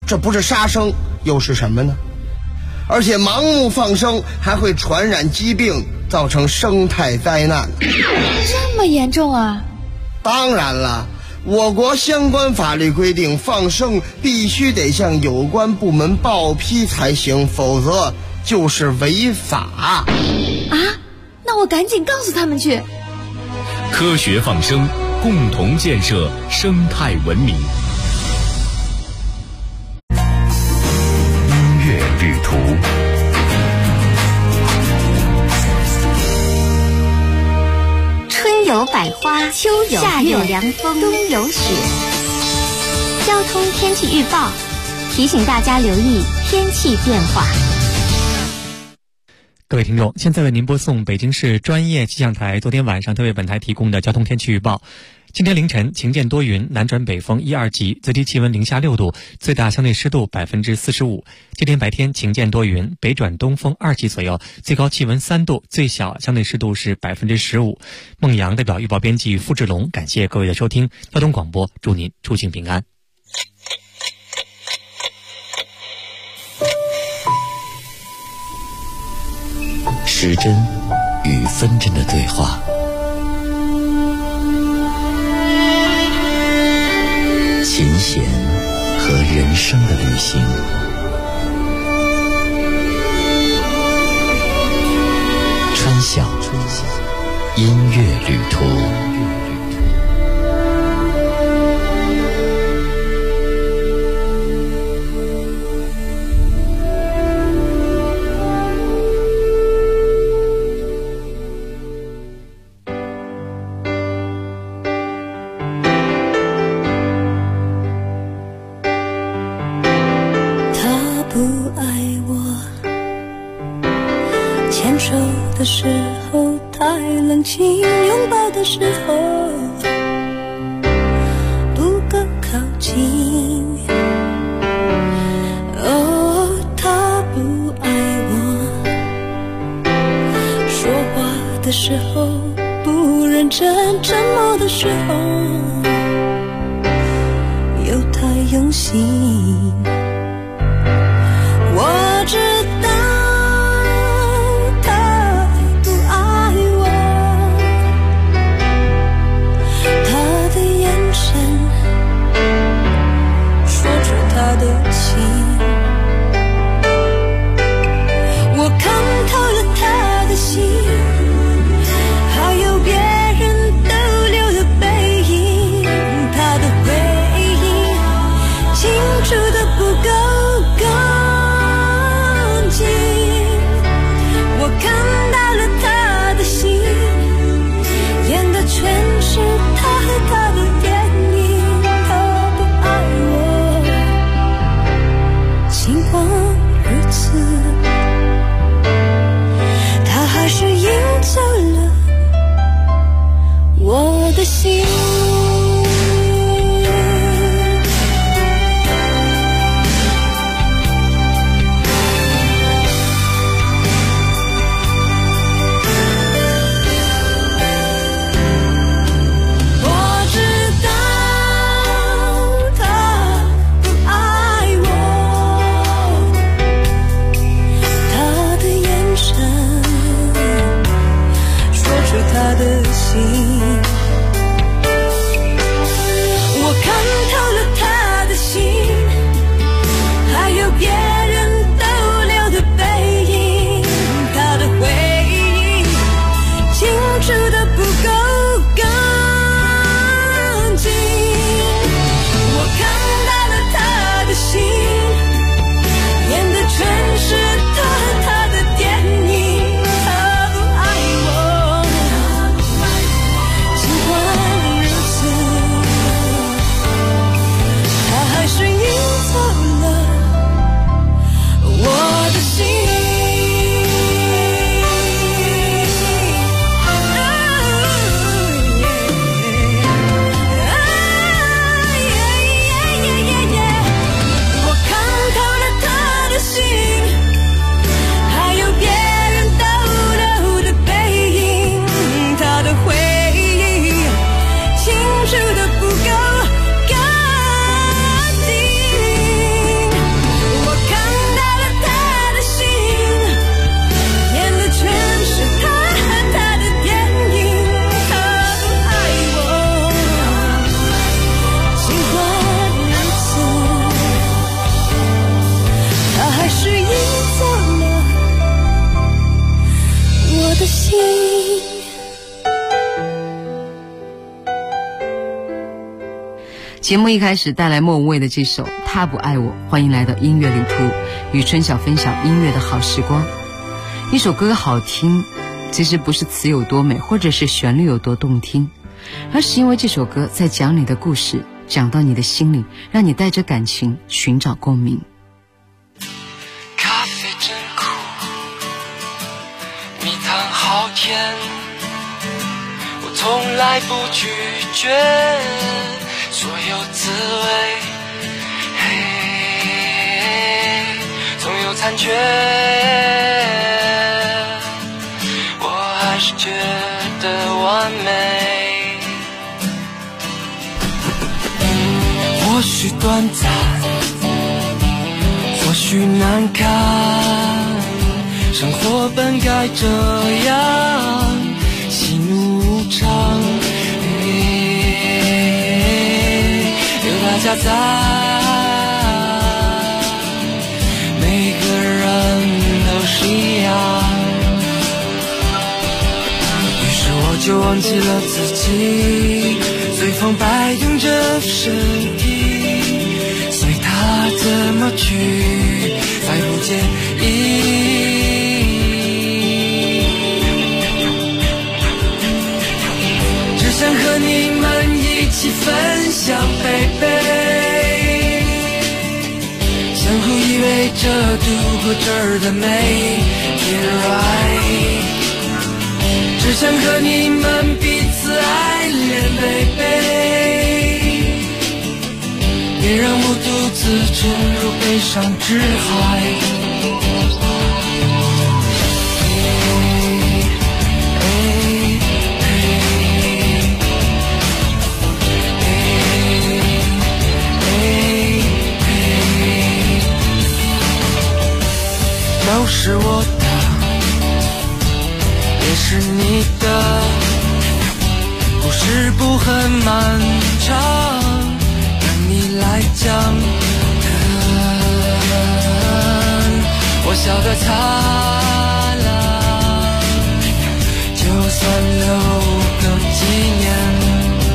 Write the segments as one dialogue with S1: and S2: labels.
S1: 这不是杀生又是什么呢？而且盲目放生还会传染疾病，造成生态灾难。
S2: 这么严重啊？
S1: 当然了，我国相关法律规定，放生必须得向有关部门报批才行，否则就是违法。
S2: 啊？那我赶紧告诉他们去。
S3: 科学放生，共同建设生态文明。
S4: 音乐旅途，
S5: 春有百花，秋有夏有凉风，冬有雪。交通天气预报提醒大家留意天气变化。
S6: 各位听众，现在为您播送北京市专业气象台昨天晚上特为本台提供的交通天气预报。今天凌晨晴间多云，南转北风1、2级，最低气温零下6度，最大相对湿度45%。今天白天晴间多云，北转东风2级左右，最高气温3度，最小相对湿度是15%。孟阳代表预报编辑付志龙，感谢各位的收听。交通广播，祝您出行平安。
S4: 时针与分针的对话，琴弦和人生的旅行，穿晓音乐旅途。
S7: 的时候太冷清，拥抱的时候不够靠近。哦，他不爱我，说话的时候不认真，沉默的时候又太用心。我知道清楚的不
S8: 节目一开始带来莫文蔚的这首《他不爱我》，欢迎来到音乐旅途，与春晓分享音乐的好时光。一首歌好听，其实不是词有多美，或者是旋律有多动听，而是因为这首歌在讲你的故事，讲到你的心里，让你带着感情寻找共鸣。
S9: 咖啡真苦，蜜糖好甜，我从来不拒绝所有滋味，总有残缺，我还是觉得完美。或许短暂，或许难堪，生活本该这样，喜怒无常，有大家在，每个人都是一样。于是我就忘记了自己，随风摆动着身体，随它怎么去，再不介意。只想和你们一起分享baby，相互依偎着度过这儿的每一right，只想和你们彼此爱恋baby，别让我独自沉入悲伤之海。都是我的，也是你的，故事不很漫长，等你来讲。我笑得灿烂，就算留个纪念。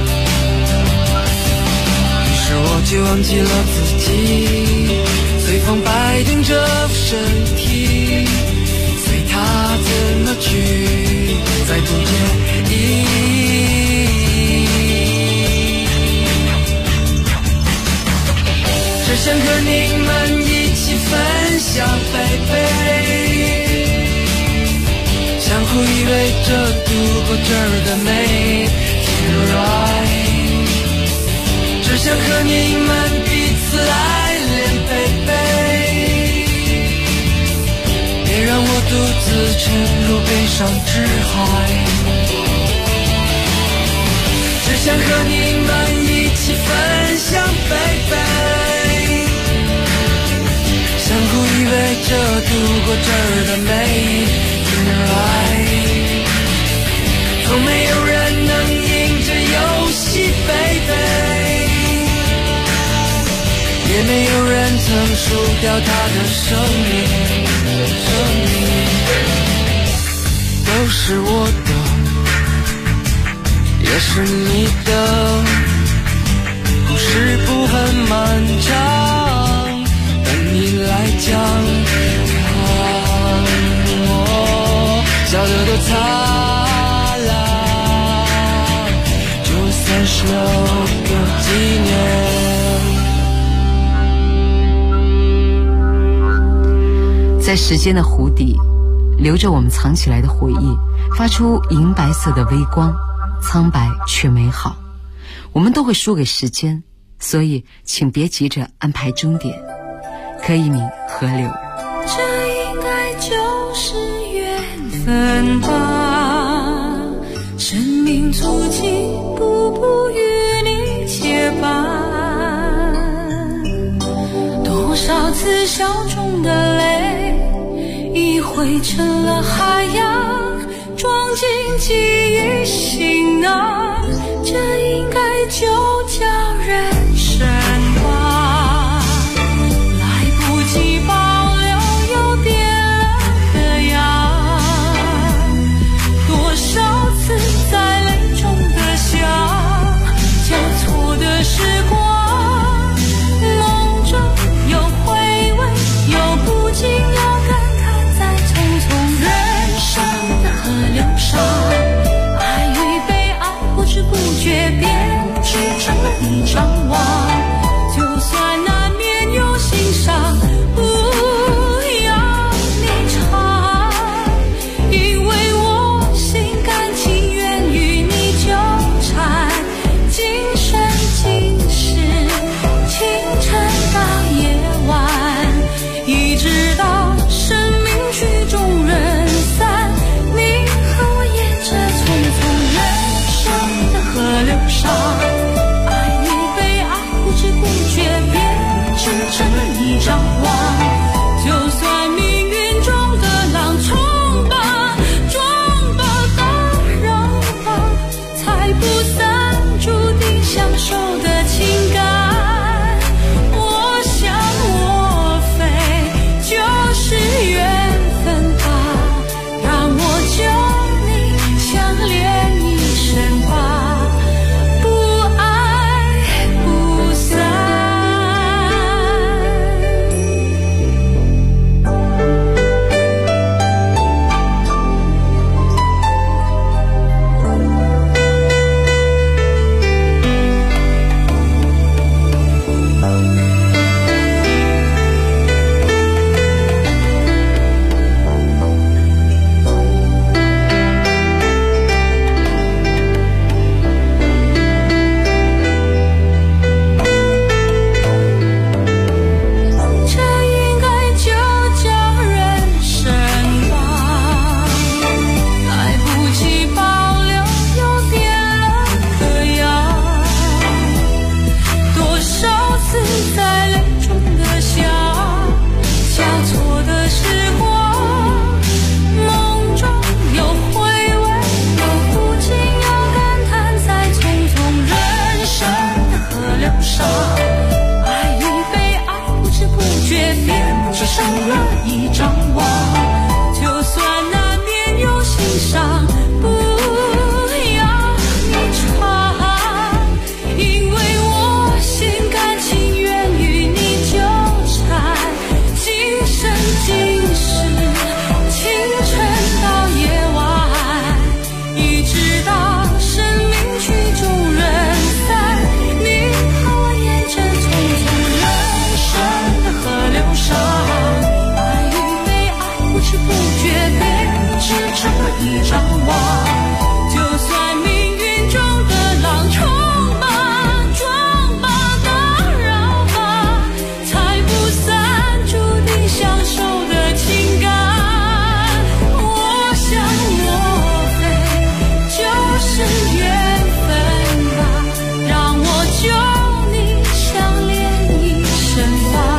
S9: 于是我就忘记了自己，随风摆动着身体，随它怎么去，再不介意。只想和你们一起分享baby，相互依偎着度过这儿的每天right，只想和你们彼此爱恋baby，别让我独自沉入悲伤之海，只想和你们一起分享baby，相互依偎着度过这儿的每一天right，从没有人能赢这游戏baby，也没有人曾输掉他的生命，都是我的，也是你的，故事不很漫长，等你来讲。我笑得多灿烂，就算是留个纪念。
S8: 在时间的湖底，留着我们藏起来的回忆，发出银白色的微光，苍白却美好。我们都会输给时间，所以请别急着安排终点。柯以敏，河流。
S7: 这应该就是缘分吧，生命足迹步步与你结伴，多少次笑中的泪已汇成了海洋，装进记忆行囊，这应该就叫人生吧，来不及保留又变了个样，多少次在泪中的想，交错的时光张望，就算命运中的浪冲吧，撞吧，打扰吧，才不散，注定相守的情感。我想我非就是缘分吧，让我救你相恋一生吧，不爱不散。爱与被爱不知不觉变只剩了一张网，就算难免有心伤，不要你闯，因为我心甘情愿与你纠缠，今生今世，清晨到夜晚，一直到生命曲终人散。爱与被爱不知不觉变只成了一张网，就算命运中的浪冲吧，撞吧，打扰吧，才不散，注定相守的情感。我想我非就是缘分吧，让我救你相恋一生吧，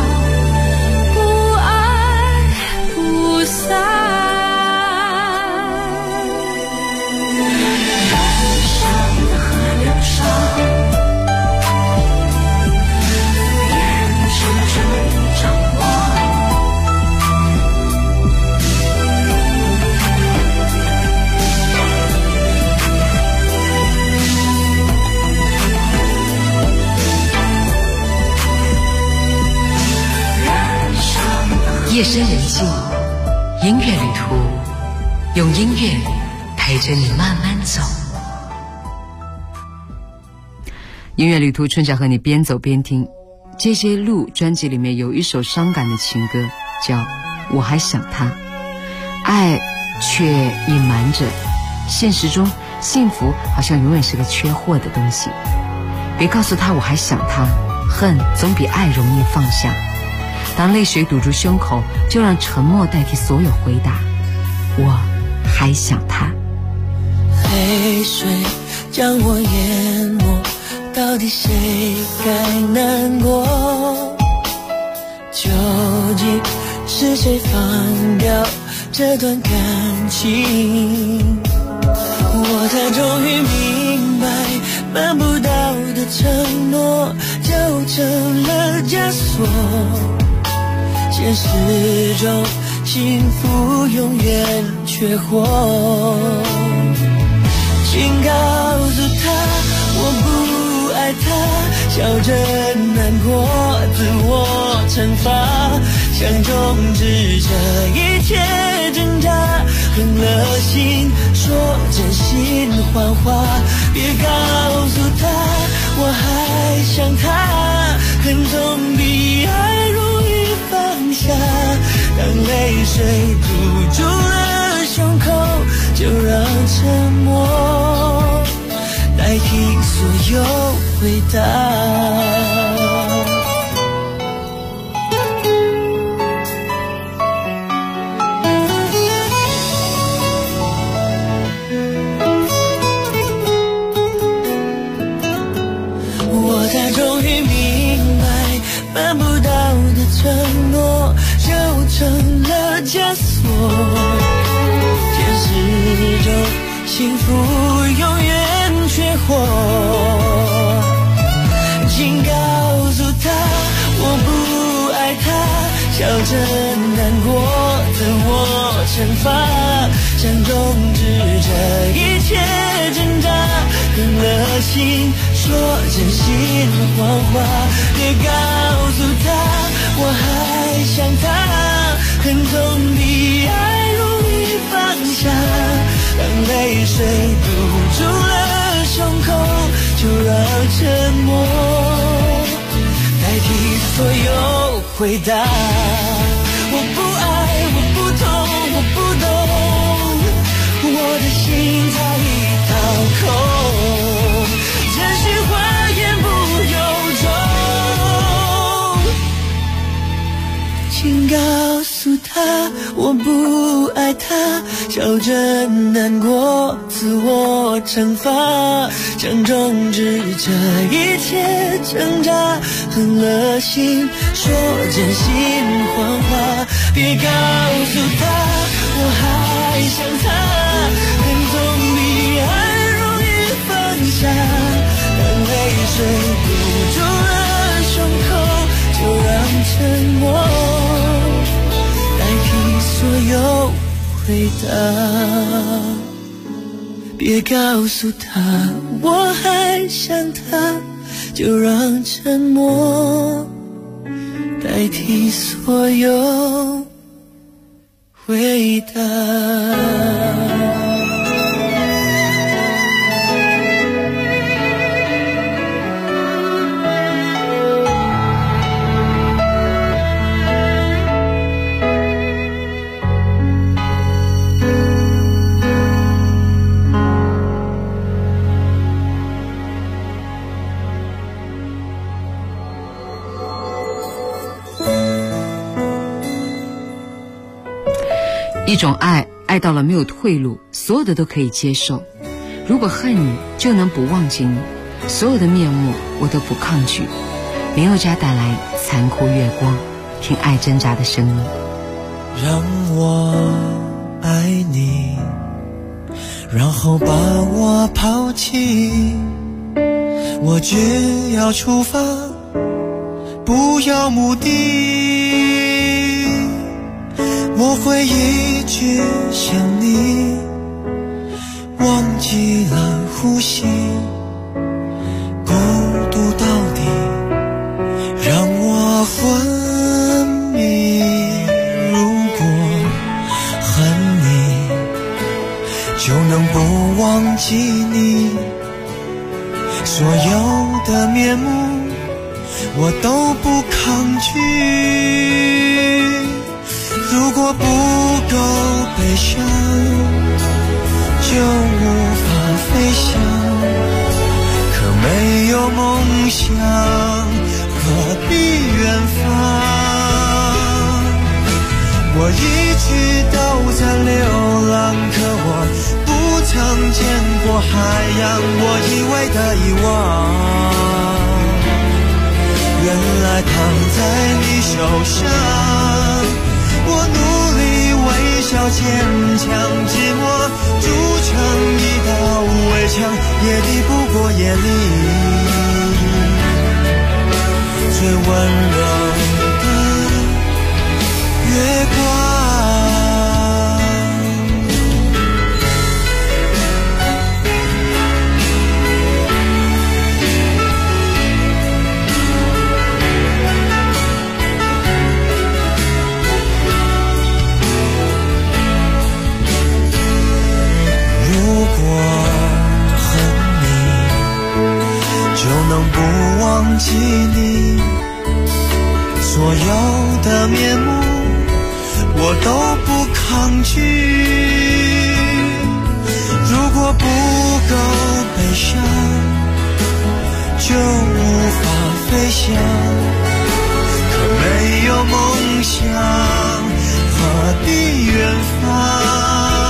S8: 夜深人静，音乐旅途，用音乐陪着你慢慢走。音乐旅途，春晓和你边走边听。这些路专辑里面有一首伤感的情歌，叫《我还想他》。爱却隐瞒着，现实中幸福好像永远是个缺货的东西。别告诉他我还想他，恨总比爱容易放下。当泪水堵住胸口，就让沉默代替所有回答。我还想他。
S9: 泪水将我淹没，到底谁该难过？究竟是谁放掉这段感情？我才终于明白，办不到的承诺就成了枷锁。现实中幸福永远缺货，请告诉他我不爱他，笑着难过，自我惩罚，想终止这一切挣扎，狠了心说真心谎话，别告诉他我还想他，恨总比爱容易放下，当泪水堵住了胸口，就让沉默代替所有回答。我才终于明白，办不到的承幸福永远缺货。请告诉他我不爱他，笑着难过，自我惩罚，想终止这一切挣扎，狠了心说真心谎话，别告诉他我还想他，很痛的爱容易放下，当泪水堵住了胸口，就让沉默代替所有回答。我不爱，我不痛，我不懂，我的心它一掏空，真心话言不由衷。请告诉他我不爱他，笑着难过，自我惩罚，想终止这一切挣扎，狠了心说真心谎话，别告诉他我还想他，很痛的爱容易放下，当泪水堵住了胸口，就让沉默代替所有回答。别告诉他我还想他，就让沉默代替所有回答。
S8: 一种爱，爱到了没有退路，所有的都可以接受。如果恨你，就能不忘记你，所有的面目我都不抗拒。林宥嘉带来残酷月光，听爱挣扎的声音。
S9: 让我爱你，然后把我抛弃，我只要出发，不要目的，我会一直想你，忘记了呼吸，孤独到底让我昏迷。如果恨你，就能不忘记你，所有的面目我都不抗拒。如果不够悲伤，就无法飞翔，可没有梦想，何必远方？我一直都在流浪，可我不曾见过海洋，我以为的遗忘，原来躺在你手上。我努力微笑坚强，寂寞筑成一道围墙，也敌不过夜里最温柔的月光。不忘记你，所有的面目我都不抗拒。如果不够悲伤，就无法飞翔，可没有梦想，何必远方？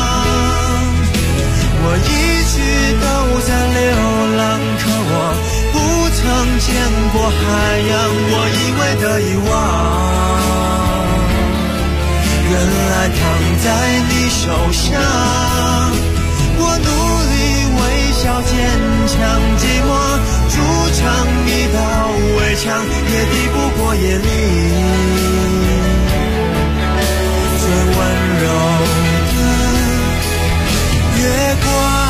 S9: 我一直都在流浪，可我不曾见过海洋，我以为的遗忘，原来躺在你手上。我我努力微笑坚强，寂寞筑成一道围墙，也抵不过夜里最温柔的月光。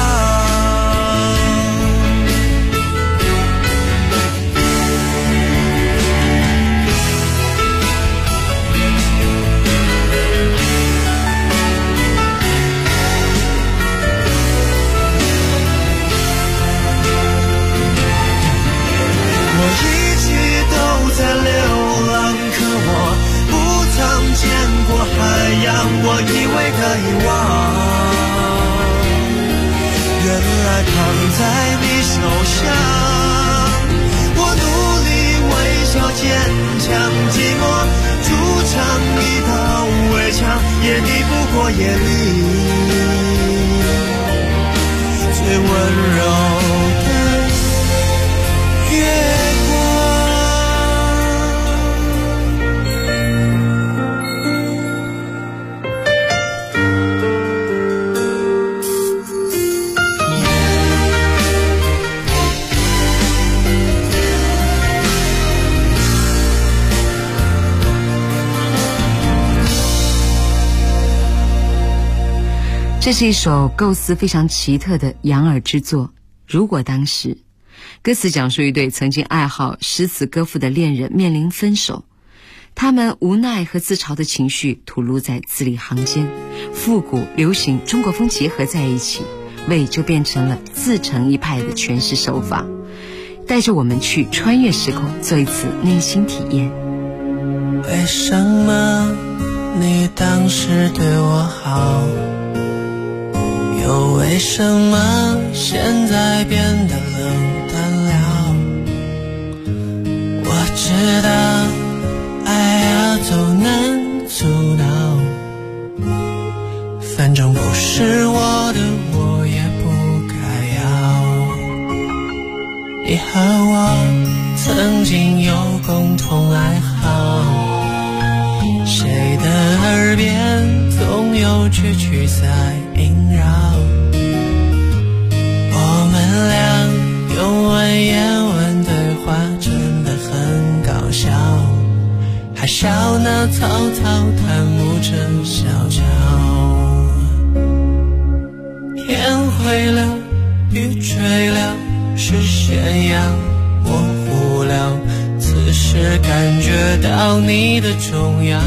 S9: 海洋，我以为可以忘，原来躺在你手上。我努力微笑坚强，寂寞筑成一道围墙，也抵不过夜里最温柔的月光。
S8: 这是一首构思非常奇特的杨耳之作。如果当时，歌词讲述一对曾经爱好诗词歌赋的恋人面临分手，他们无奈和自嘲的情绪吐露在字里行间，复古流行中国风结合在一起，味就变成了自成一派的诠释手法，带着我们去穿越时空，做一次内心体验。
S9: 为什么你当时对我好，又为什么现在变得冷淡了？我知道爱要走难阻挠，反正不是我的我也不该要。你和我曾经有共同爱好，谁的耳边总有句句在萦绕，我们俩用文言文对话真的很搞笑，还笑那草草弹幕真小巧。天灰了，雨吹了，视线要模糊了，此时感觉到你的重要。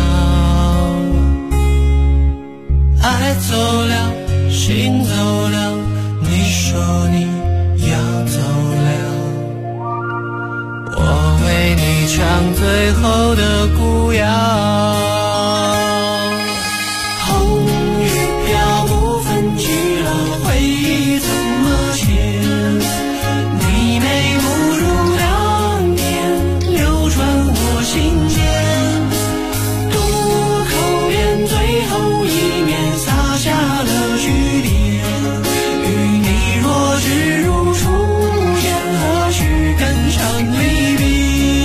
S9: 爱走了，心走了，你说你要走了，我为你唱最后的古谣。红雨飘，不分居老，回忆怎么写？你眉目如两年，流传我心间。渡口边最后一面，洒下了句点。与你若只如初见，何须更长离别？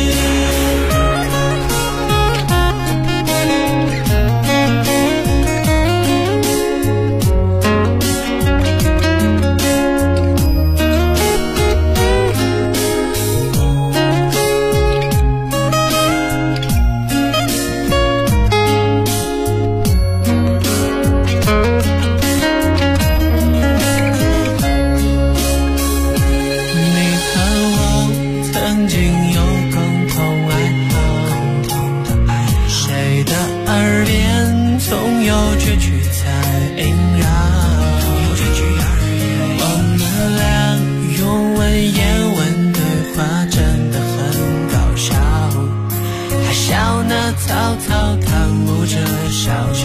S9: 草草弹幕着小桥，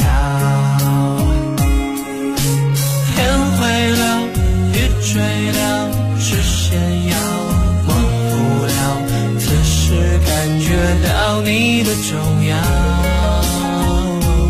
S9: 天灰了，雨吹了，视线要模糊了，此时感觉到你的重要。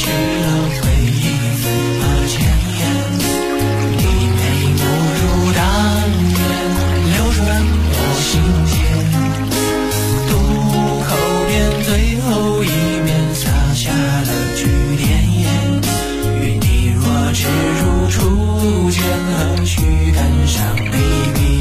S9: 去了回忆和前言，你眉目如当年，流转我心间，渡口边最后一面洒下了句点言，与你若只如初见，何须感伤离别。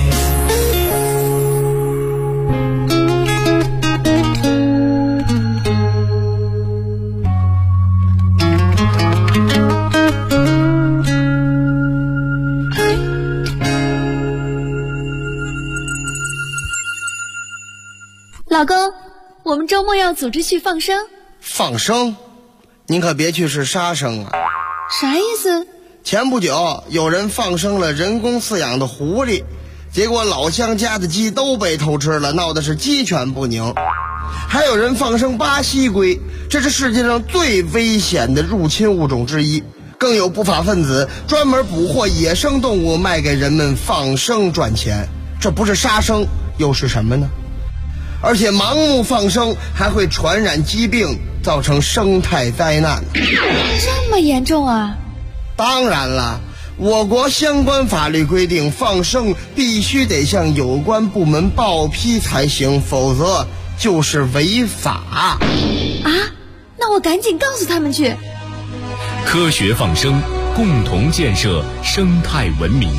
S2: 老公，我们周末要组织去放生。
S1: 放生？您可别去是杀生啊！
S2: 啥意思？
S1: 前不久有人放生了人工饲养的狐狸，结果老乡家的鸡都被偷吃了，闹的是鸡犬不宁。还有人放生巴西龟，这是世界上最危险的入侵物种之一。更有不法分子专门捕获野生动物卖给人们放生赚钱，这不是杀生又是什么呢？而且盲目放生还会传染疾病，造成生态灾难。
S2: 这么严重啊？
S1: 当然了，我国相关法律规定，放生必须得向有关部门报批才行，否则就是违法。
S2: 啊？那我赶紧告诉他们去。
S3: 科学放生，共同建设生态文明。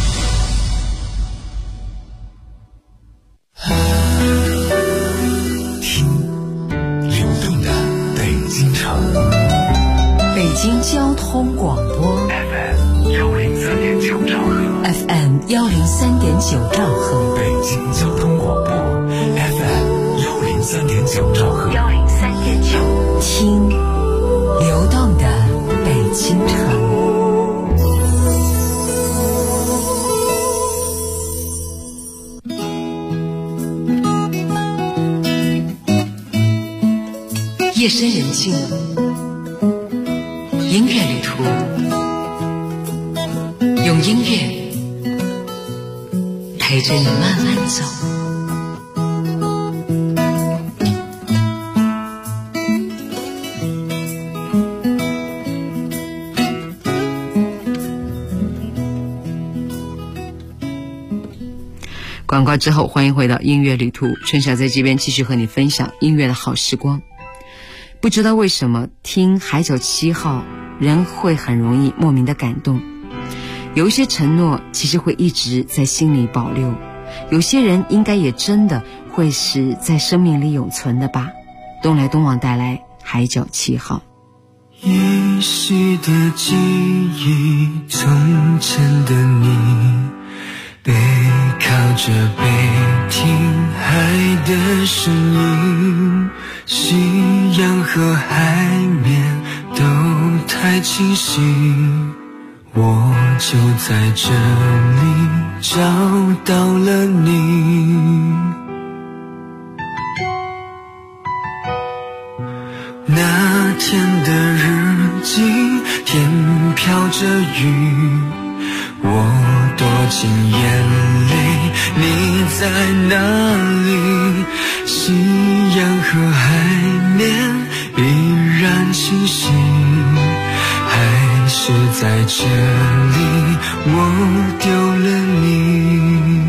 S8: 北京交通广播
S3: FM 103.9兆赫
S8: FM 103.9兆赫，
S3: 北京交通广播 FM 103.9兆赫
S8: 103.9，听流动的北京城。夜深人静，音乐旅途，用音乐陪着你慢慢走。广告之后，欢迎回到音乐旅途，春晓在这边继续和你分享音乐的好时光。不知道为什么听海角7号人会很容易莫名的感动，有一些承诺其实会一直在心里保留，有些人应该也真的会是在生命里永存的吧。东来东往带来海角7号。
S9: 依稀的记忆，从前的你背靠着背听海的声音，夕阳和海面都太清晰，我就在这里找到了你。那天的日记，天飘着雨，我躲进眼泪，你在哪里？夕阳和海面依然清晰，还是在这里我丢了你。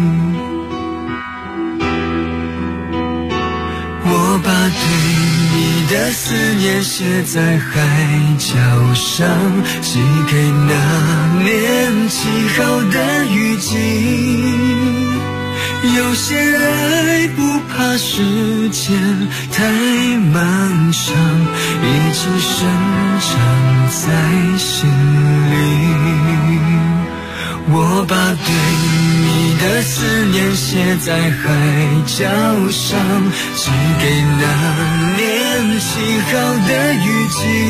S9: 我把对你的思念写在海角上，寄给那年7号的雨季。有些爱不怕时间太漫长，已经生长在心里。我把对你的思念写在海角上，寄给那年7号的雨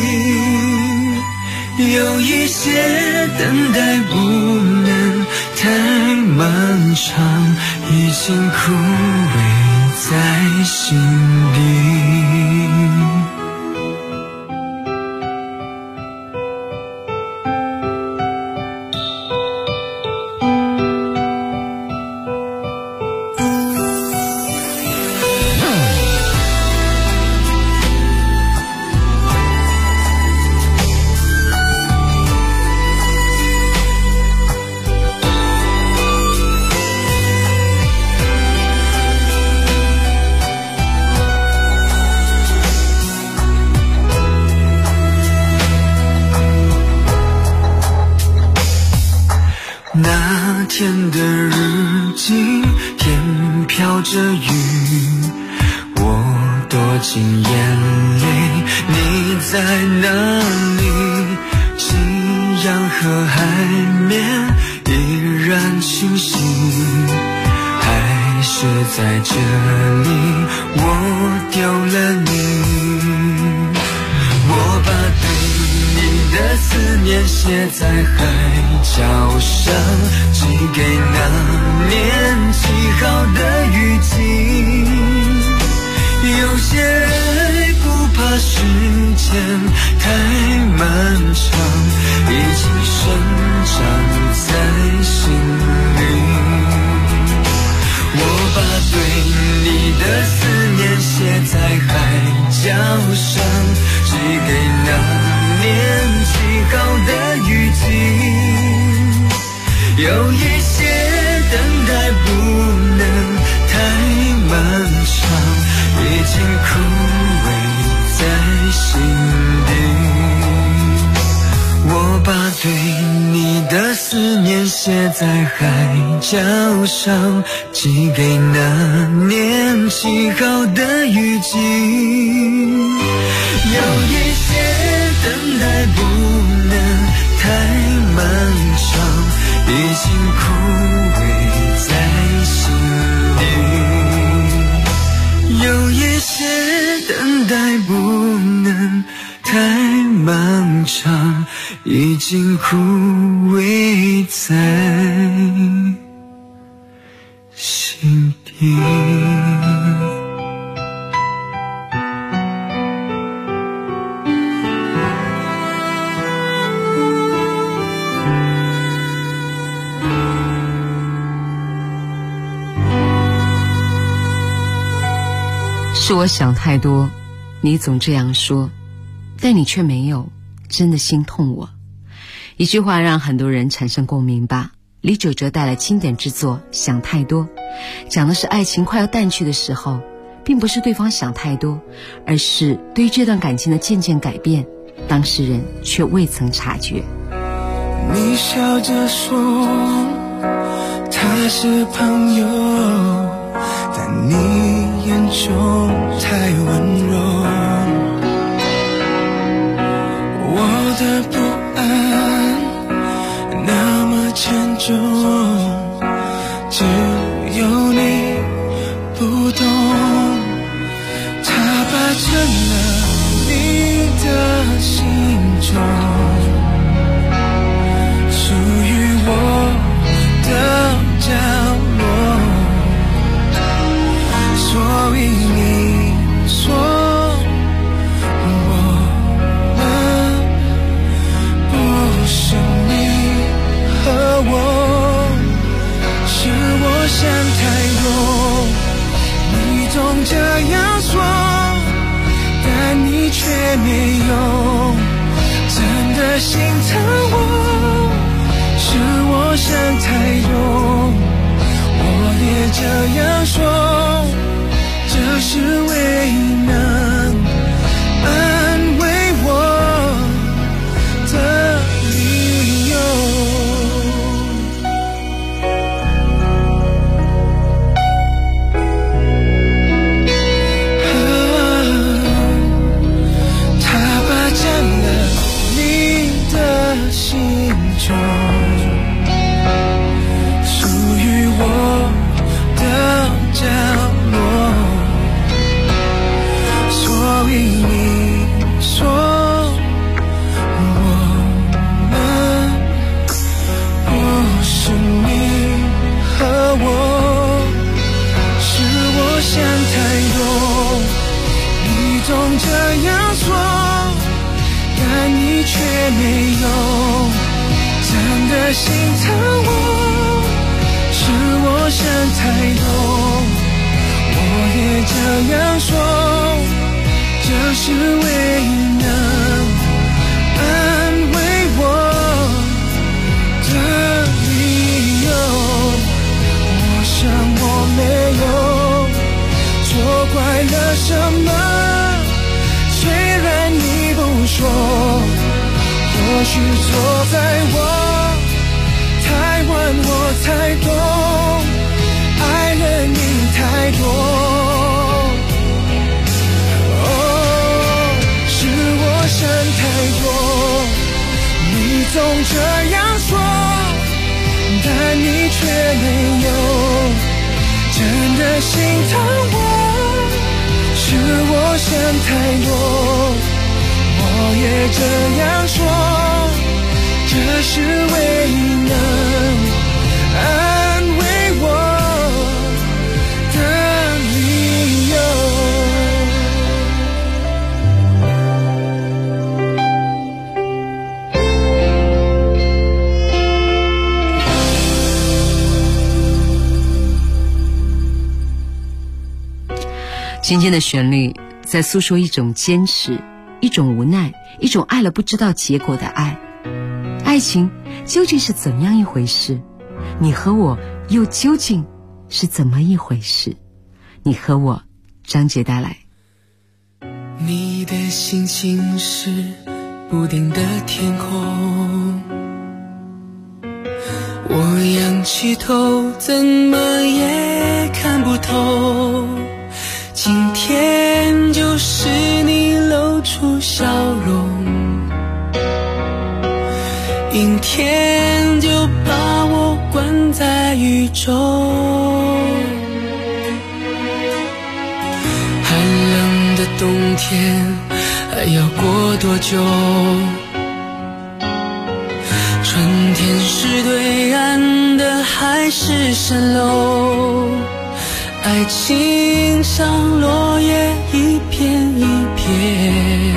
S9: 季。有一些等待不能太漫长，已经枯萎在心底。 前的日记，天飘着雨，我躲进眼泪，你在哪里？夕阳和海面依然清晰，还是在这里我丢了你。我把对你的思念写在海角上，寄给那年起好的雨季。有些爱不怕时间太漫长，已经生长在心里。我把对你的思念写在海角上，寄给那年起好的雨季。有一些等待不能太漫长，已经枯萎在心底。我把对你的思念写在海角上，寄给那年起好的雨季。有一些等待不能太漫长，已经枯萎在心底。有一些等待不能太漫长，已经枯萎在心底。
S8: 是我想太多，你总这样说，但你却没有真的心痛我。一句话让很多人产生共鸣吧。李玖哲带来经典之作《想太多》，讲的是爱情快要淡去的时候，并不是对方想太多，而是对于这段感情的渐渐改变，当事人却未曾察觉。
S9: 你笑着说他是朋友，但你眼中太温柔，我的不安那么沉重，只有你不懂，它霸占了你的心中，属于我的角落，所以你说我们不是你和我，是我想太多，你总这样说，但你却没有真的心疼我，是我想太多，我也这样说，这是唯能安慰我的理由。它霸占了你的心中，属于我的角落，所以你说我们不是你和我，是我想太多，你总这样说，但你却没有真的心疼我，是我想太多，我也这样说，这是唯能安慰我的理由。我想我没有错怪了什么，虽然你不说，或许错在我太晚我才懂，爱了你太多。哦，是我想太多，你总这样说，但你却没有真的心疼我。是我想太多，我也这样说，这是唯一能安慰我的理由。
S8: 今天的旋律在诉说一种坚持，一种无奈，一种爱了不知道结果的爱。爱情究竟是怎样一回事？你和我又究竟是怎么一回事？你和我，张杰带来。
S9: 你的心情是不定的天空，我仰起头怎么也看不透，今天就是你露出笑容，阴天就把我关在雨中，寒冷的冬天还要过多久？春天是对岸的海市蜃楼，爱情像落叶一片一片，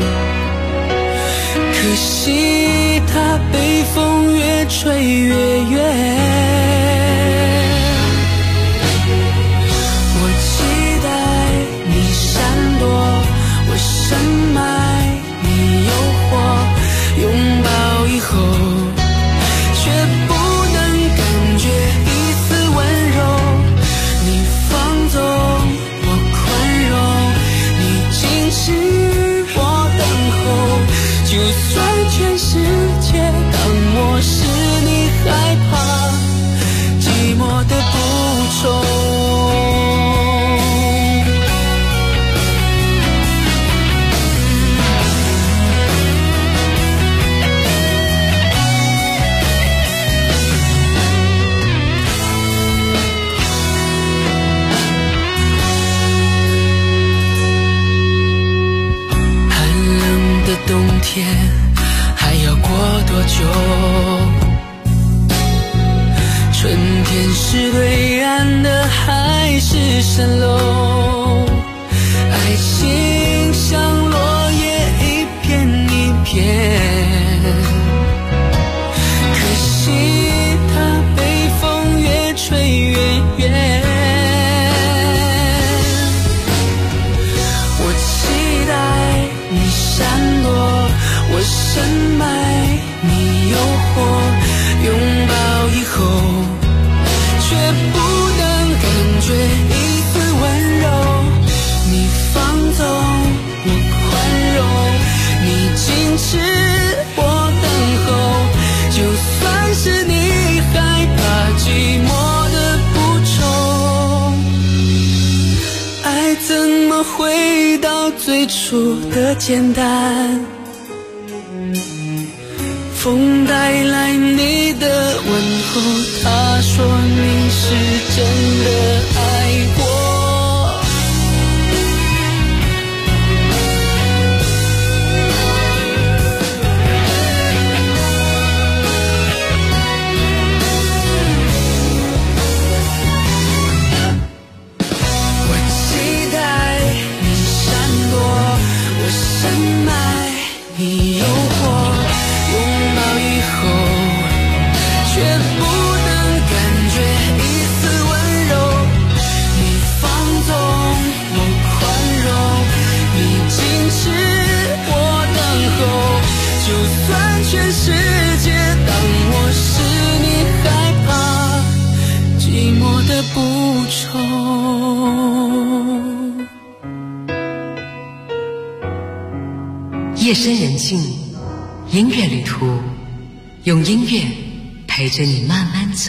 S9: 可惜它被风越吹越远。我期待你闪躲，我深埋你诱惑，拥抱以后却不能感觉一丝温柔。你放纵我宽容，你矜持我等候，就算全世界当我是你害怕寂寞的不愁。冬天还要过多久？春天是对岸的海市蜃楼，爱情像落叶一片一片，可惜它被风越吹越远。我期待你闪躲，我深埋你诱惑，拥抱以后却不能感觉一丝温柔。你放纵我宽容，你矜持我等候，就算是你害怕寂寞的不愁，爱怎么回到最初的简单？风带来你的问候，他说你是真的爱我。我期待你闪躲，我深埋你诱惑，拥抱以后却不能感觉一丝温柔。你放纵我宽容，你矜持我等候，就算全世界当我是你害怕寂寞的不愁。
S8: 夜深人静，音乐旅途，用音乐陪着你慢慢走。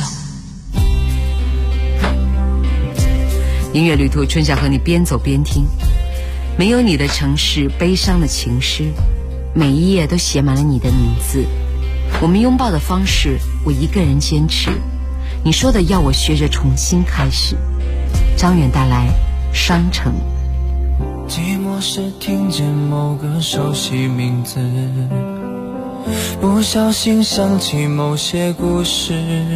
S8: 音乐旅途，春晓和你边走边听。没有你的城市，悲伤的情诗，每一页都写满了你的名字。我们拥抱的方式，我一个人坚持。你说的要我学着重新开始。张远带来商城。
S9: 寂寞时听见某个熟悉名字，不小心想起某些故事，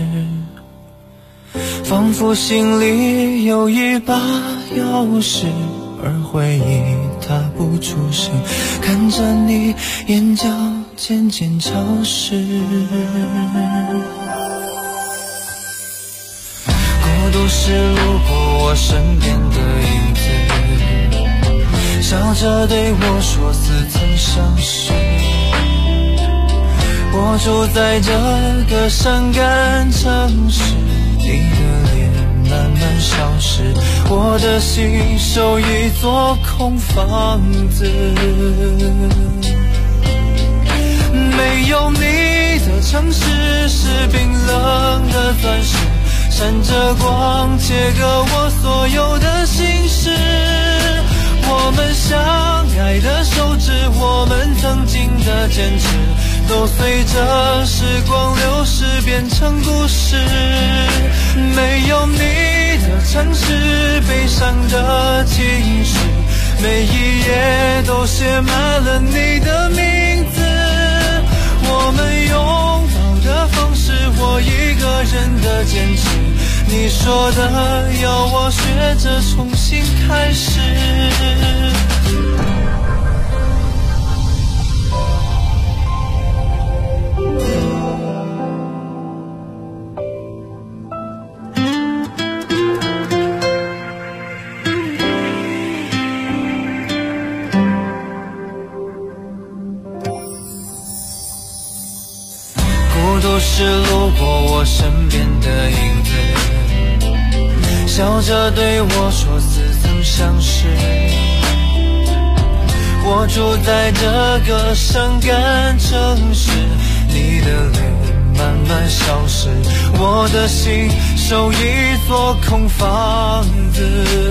S9: 仿佛心里有一把钥匙，而回忆它不出声，看着你眼角渐渐潮湿。孤独时路过我身边的影子，笑着对我说似曾相识。我住在这个伤感城市，你的脸慢慢消失，我的心守一座空房子。没有你的城市是冰冷的钻石，闪着光切割我所有的心事。我们相爱的手指，我们曾经的坚持，都随着时光流逝变成故事。没有你的城市，悲伤的情绪，每一页都写满了你的名字。我们拥抱的方式，我一个人的坚持，你说的要我学着重新开始。孤独时路过我身边的影子，笑着对我说似曾相识。我住在这个伤感城市，你的脸慢慢消失，我的心守一座空房子。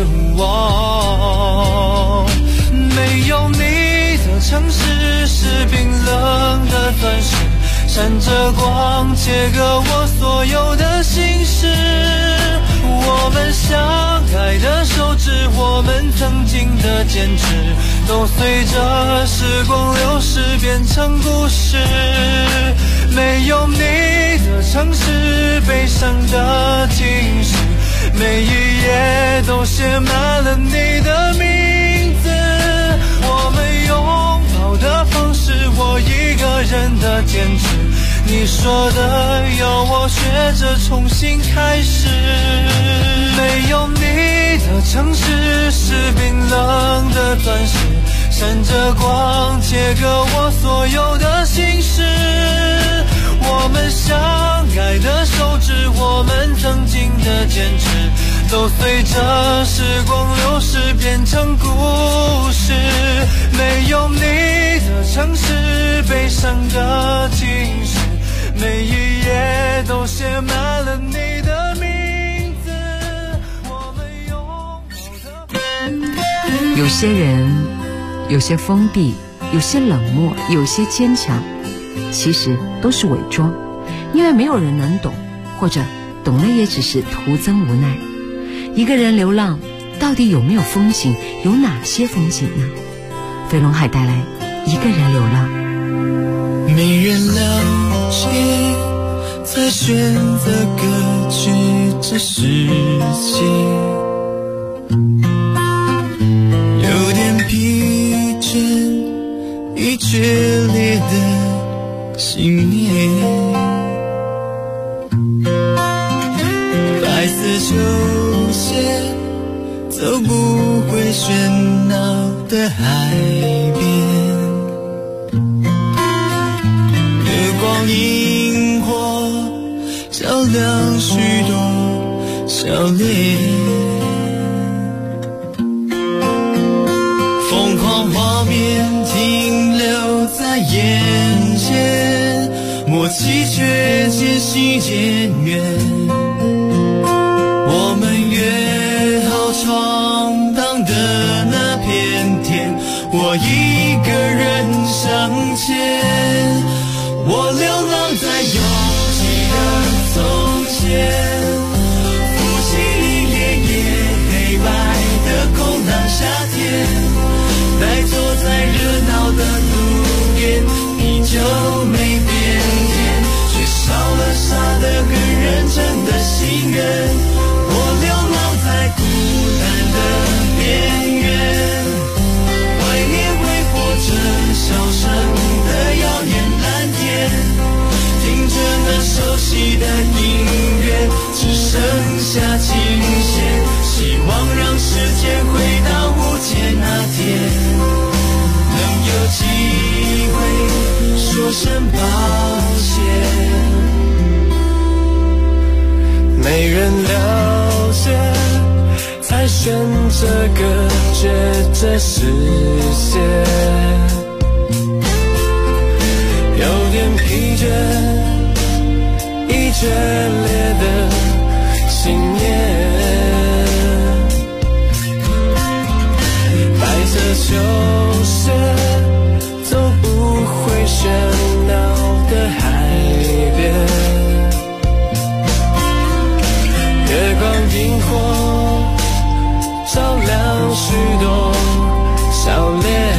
S9: 没有你的城市是冰冷的钻石，闪着光切割我所有的心事。我们相爱的手指，我们曾经的坚持，都随着时光流逝变成故事。没有你的城市，悲伤的情绪，每一页都写满了你的名字。我们拥抱的方式，我一个人的坚持，你说的要我学着重新开始。没有你的城市是冰冷的钻石，闪着光切割我所有的心事。我们相爱的手指，我们曾经的坚持，都随着时光流逝变成故事。没有你的城市，悲伤的情绪，每一页都写满了你的名字。我们拥抱的
S8: 有些人有些封闭，有些冷漠，有些坚强，其实都是伪装，因为没有人能懂，或者懂了也只是徒增无奈。一个人流浪到底有没有风景，有哪些风景呢？飞龙海带来一个人流浪。
S9: 没人了解，才选择隔绝这世界，有点疲倦，已决裂的信念，白丝球鞋走不回喧闹的海边，萤火照亮许多笑脸，疯狂画面停留在眼前，陌默契却渐行渐远。我们约好闯荡的那片天，我一个人向前。我流浪在拥挤的从前，浮起一页页黑白的空荡夏天，呆坐在热闹的路边，依旧没变天，却少了傻的跟认真的心愿。我流浪在孤单的边缘，怀念挥霍着笑声的耀眼蓝天，听着那熟悉的音乐，只剩下琴弦，希望让时间回到无解那天，能有机会说声抱歉。没人了解，才选择隔绝这世界，有点疲倦，已决裂的信念，白色球鞋走不回喧闹的海边，月光萤火照亮许多笑脸，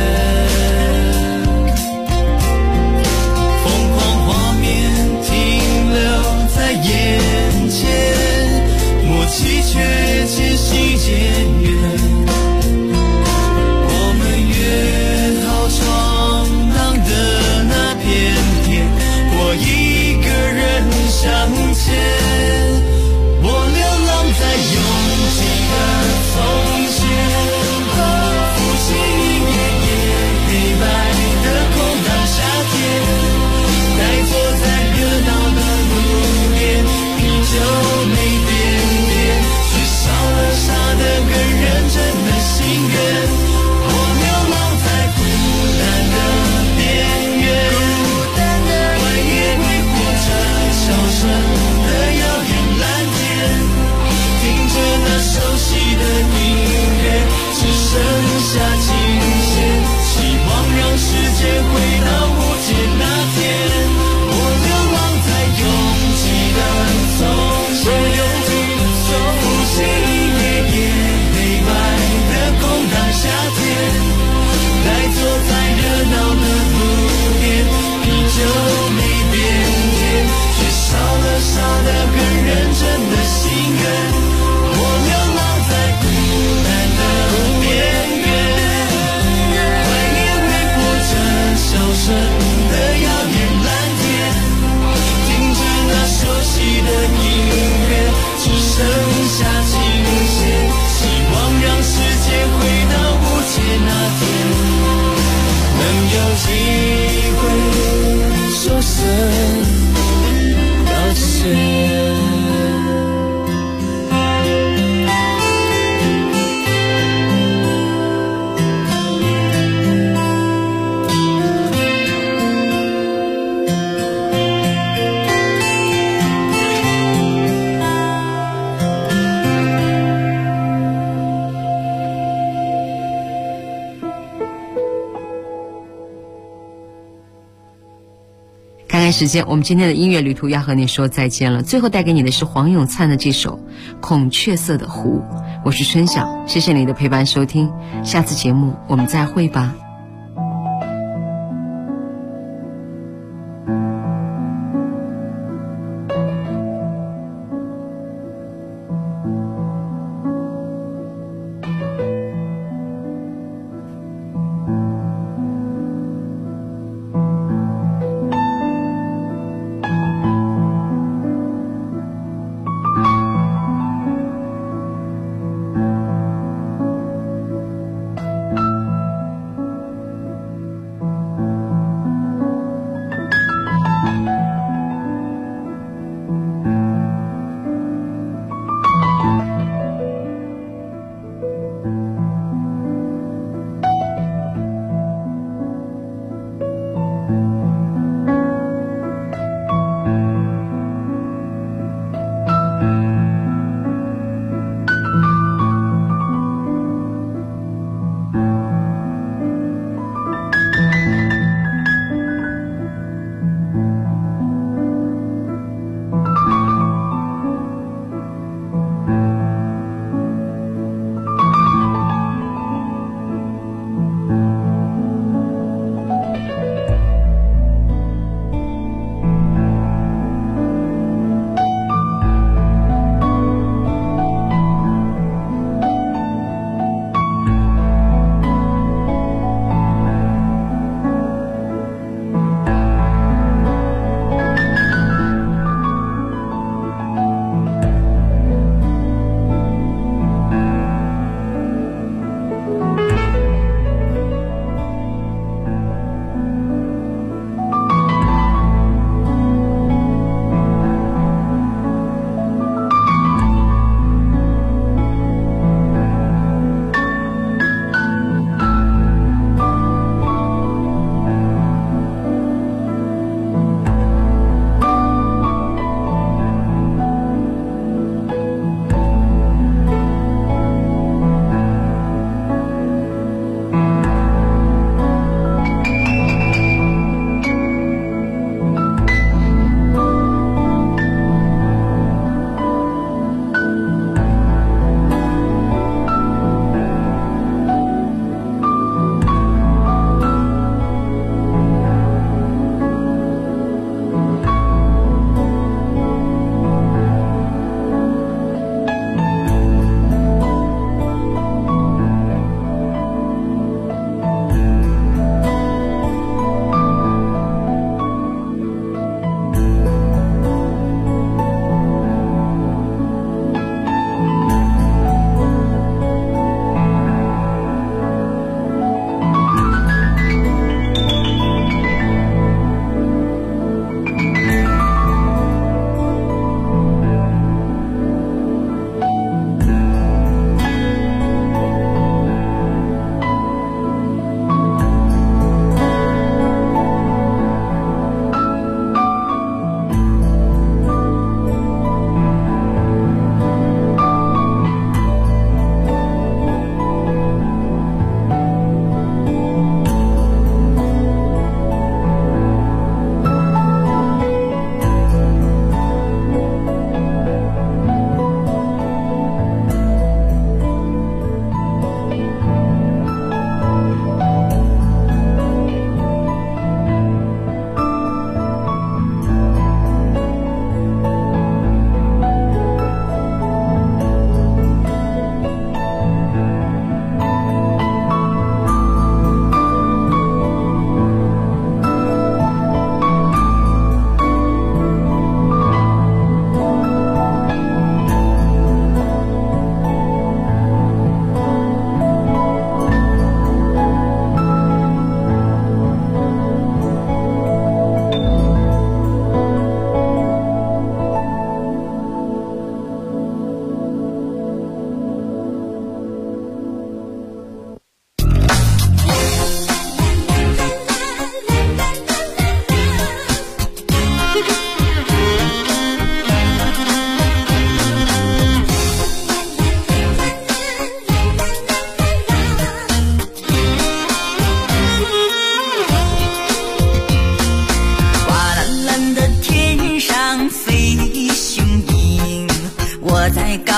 S9: 疯狂画面停留在眼前，默契却渐行渐远。我们约好闯荡的那片天，我一个人向前。我流浪在拥挤的从前，浮起一页页黑白的空荡夏天，呆坐在热闹的路边，依旧没变天，却少了傻的跟认真的心愿。我流浪在孤单的边缘，怀念挥霍着笑声的耀眼蓝天，听着那熟悉的音乐，只剩下琴弦，希望让时间回到无解那天。我流浪在拥挤的从前，浮起一页页黑白的空荡夏天，呆坐在热闹的路边，依旧没变天，却少了傻的跟认真的心愿。我流浪在孤单的边缘，怀念挥霍着笑声的耀眼蓝天，听着那熟悉的音乐，只剩下琴弦，希望让时间回到无解那天，能有机会说声抱歉。
S8: 看看时间，我们今天的音乐旅途要和你说再见了。最后带给你的是黄永灿的这首《孔雀色的湖》。我是春晓，谢谢你的陪伴收听，下次节目我们再会吧。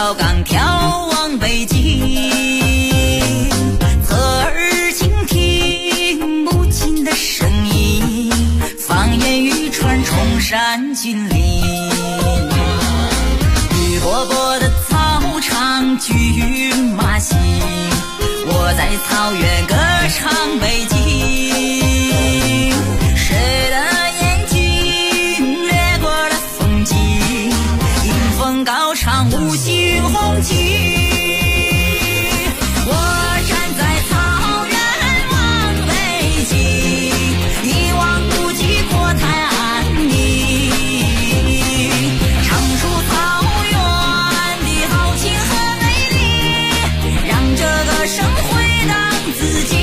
S10: 高岗眺望北京，侧耳倾听母亲的声音，方言语传崇山峻岭。绿波波的草场骏马行，我在草原歌唱北京。谁的眼睛掠过了风景，迎风高唱五星红旗。我站在草原望北京，一望无际国泰安宁，唱出草原的豪情和美丽，让这个生回荡自己。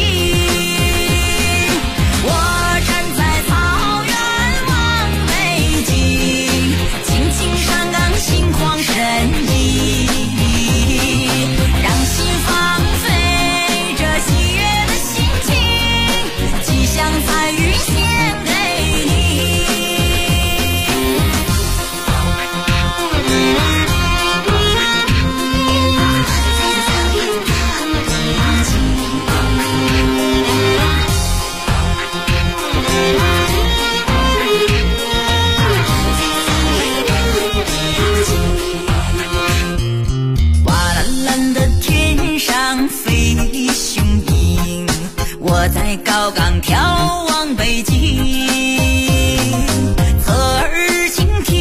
S10: 我站在草原望北京，青青山岗心旷神怡，让心放飞这喜悦的心情，吉祥彩云献给你。瓦蓝蓝的天上飞雄鹰，我在高岗眺望北京。